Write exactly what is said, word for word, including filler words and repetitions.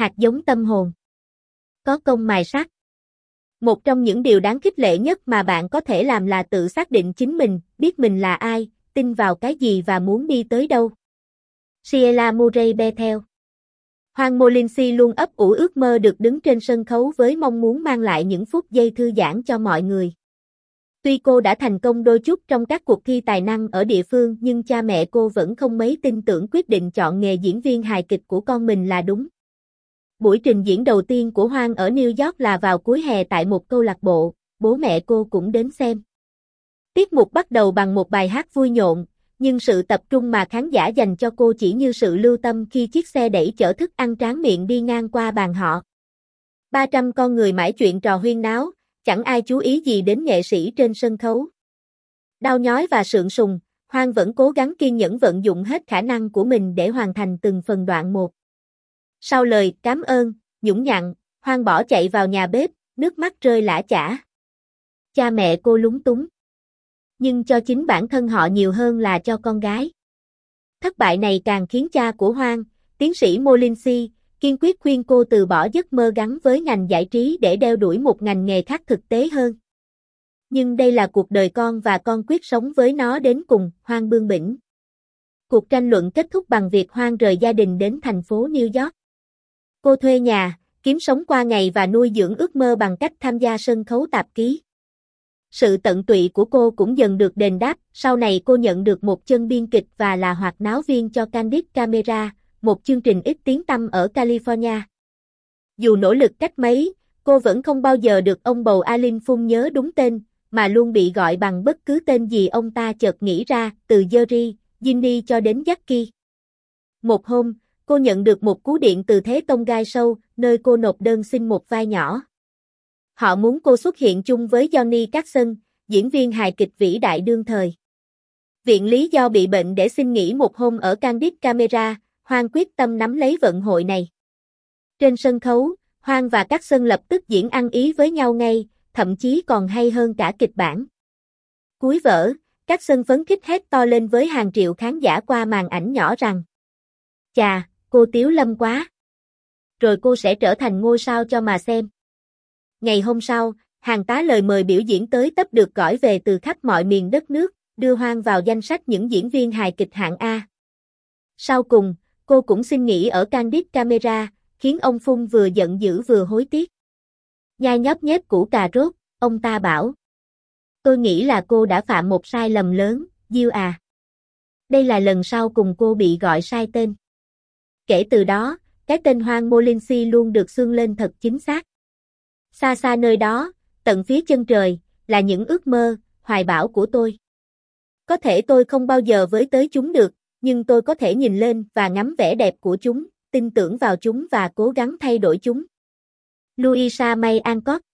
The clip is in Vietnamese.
hạt giống tâm hồn. Có công mài sắt. Một trong những điều đáng khích lệ nhất mà bạn có thể làm là tự xác định chính mình, biết mình là ai, tin vào cái gì và muốn đi tới đâu. Sheila Murray Bethel. Hoàng Molincy luôn ấp ủ ước mơ được đứng trên sân khấu với mong muốn mang lại những phút giây thư giãn cho mọi người. Tuy cô đã thành công đôi chút trong các cuộc thi tài năng ở địa phương nhưng cha mẹ cô vẫn không mấy tin tưởng quyết định chọn nghề diễn viên hài kịch của con mình là đúng. Buổi trình diễn đầu tiên của Hoang ở New York là vào cuối hè tại một câu lạc bộ, bố mẹ cô cũng đến xem. Tiết mục bắt đầu bằng một bài hát vui nhộn, nhưng sự tập trung mà khán giả dành cho cô chỉ như sự lưu tâm khi chiếc xe đẩy chở thức ăn tráng miệng đi ngang qua bàn họ. ba trăm con người mãi chuyện trò huyên náo, chẳng ai chú ý gì đến nghệ sĩ trên sân khấu. Đau nhói và sượng sùng, Hoang vẫn cố gắng kiên nhẫn vận dụng hết khả năng của mình để hoàn thành từng phần đoạn một. Sau lời cảm ơn, nhũng nhặn, Hoang bỏ chạy vào nhà bếp, nước mắt rơi lã chã. Cha mẹ cô lúng túng. Nhưng cho chính bản thân họ nhiều hơn là cho con gái. Thất bại này càng khiến cha của Hoang, tiến sĩ Molincy, kiên quyết khuyên cô từ bỏ giấc mơ gắn với ngành giải trí để đeo đuổi một ngành nghề khác thực tế hơn. Nhưng đây là cuộc đời con và con quyết sống với nó đến cùng, Hoang bướng bỉnh. Cuộc tranh luận kết thúc bằng việc Hoang rời gia đình đến thành phố New York. Cô thuê nhà, kiếm sống qua ngày và nuôi dưỡng ước mơ bằng cách tham gia sân khấu tạp ký. Sự tận tụy của cô cũng dần được đền đáp, sau này cô nhận được một chân biên kịch và là hoạt náo viên cho Candid Camera, một chương trình ít tiếng tăm ở California. Dù nỗ lực cách mấy, cô vẫn không bao giờ được ông bầu Alin Phun nhớ đúng tên, mà luôn bị gọi bằng bất cứ tên gì ông ta chợt nghĩ ra, từ Jerry, Ginny cho đến Jackie. Một hôm, cô nhận được một cú điện từ Thế Tông Gai Show, nơi cô nộp đơn xin một vai nhỏ. Họ muốn cô xuất hiện chung với Johnny Carson, diễn viên hài kịch vĩ đại đương thời. Viện lý do bị bệnh để xin nghỉ một hôm ở Candid Camera, Hoang quyết tâm nắm lấy vận hội này. Trên sân khấu, Hoang và Carson lập tức diễn ăn ý với nhau ngay, thậm chí còn hay hơn cả kịch bản. Cuối vở, Carson phấn khích hét to lên với hàng triệu khán giả qua màn ảnh nhỏ rằng: "Chà, cô Tiếu Lâm quá! Rồi cô sẽ trở thành ngôi sao cho mà xem." Ngày hôm sau, hàng tá lời mời biểu diễn tới tấp được gửi về từ khắp mọi miền đất nước, đưa Hoang vào danh sách những diễn viên hài kịch hạng A. Sau cùng, cô cũng xin nghỉ ở Candid Camera, khiến ông Phun vừa giận dữ vừa hối tiếc. Nhai nhóp nhép củ cà rốt, ông ta bảo: "Tôi nghĩ là cô đã phạm một sai lầm lớn, Diêu à. Đây là lần sau cùng cô bị gọi sai tên." Kể từ đó, cái tên Hoang Molincy luôn được xương lên thật chính xác. Xa xa nơi đó, tận phía chân trời, là những ước mơ, hoài bão của tôi. Có thể tôi không bao giờ với tới chúng được, nhưng tôi có thể nhìn lên và ngắm vẻ đẹp của chúng, tin tưởng vào chúng và cố gắng thay đổi chúng. Louisa May Alcott.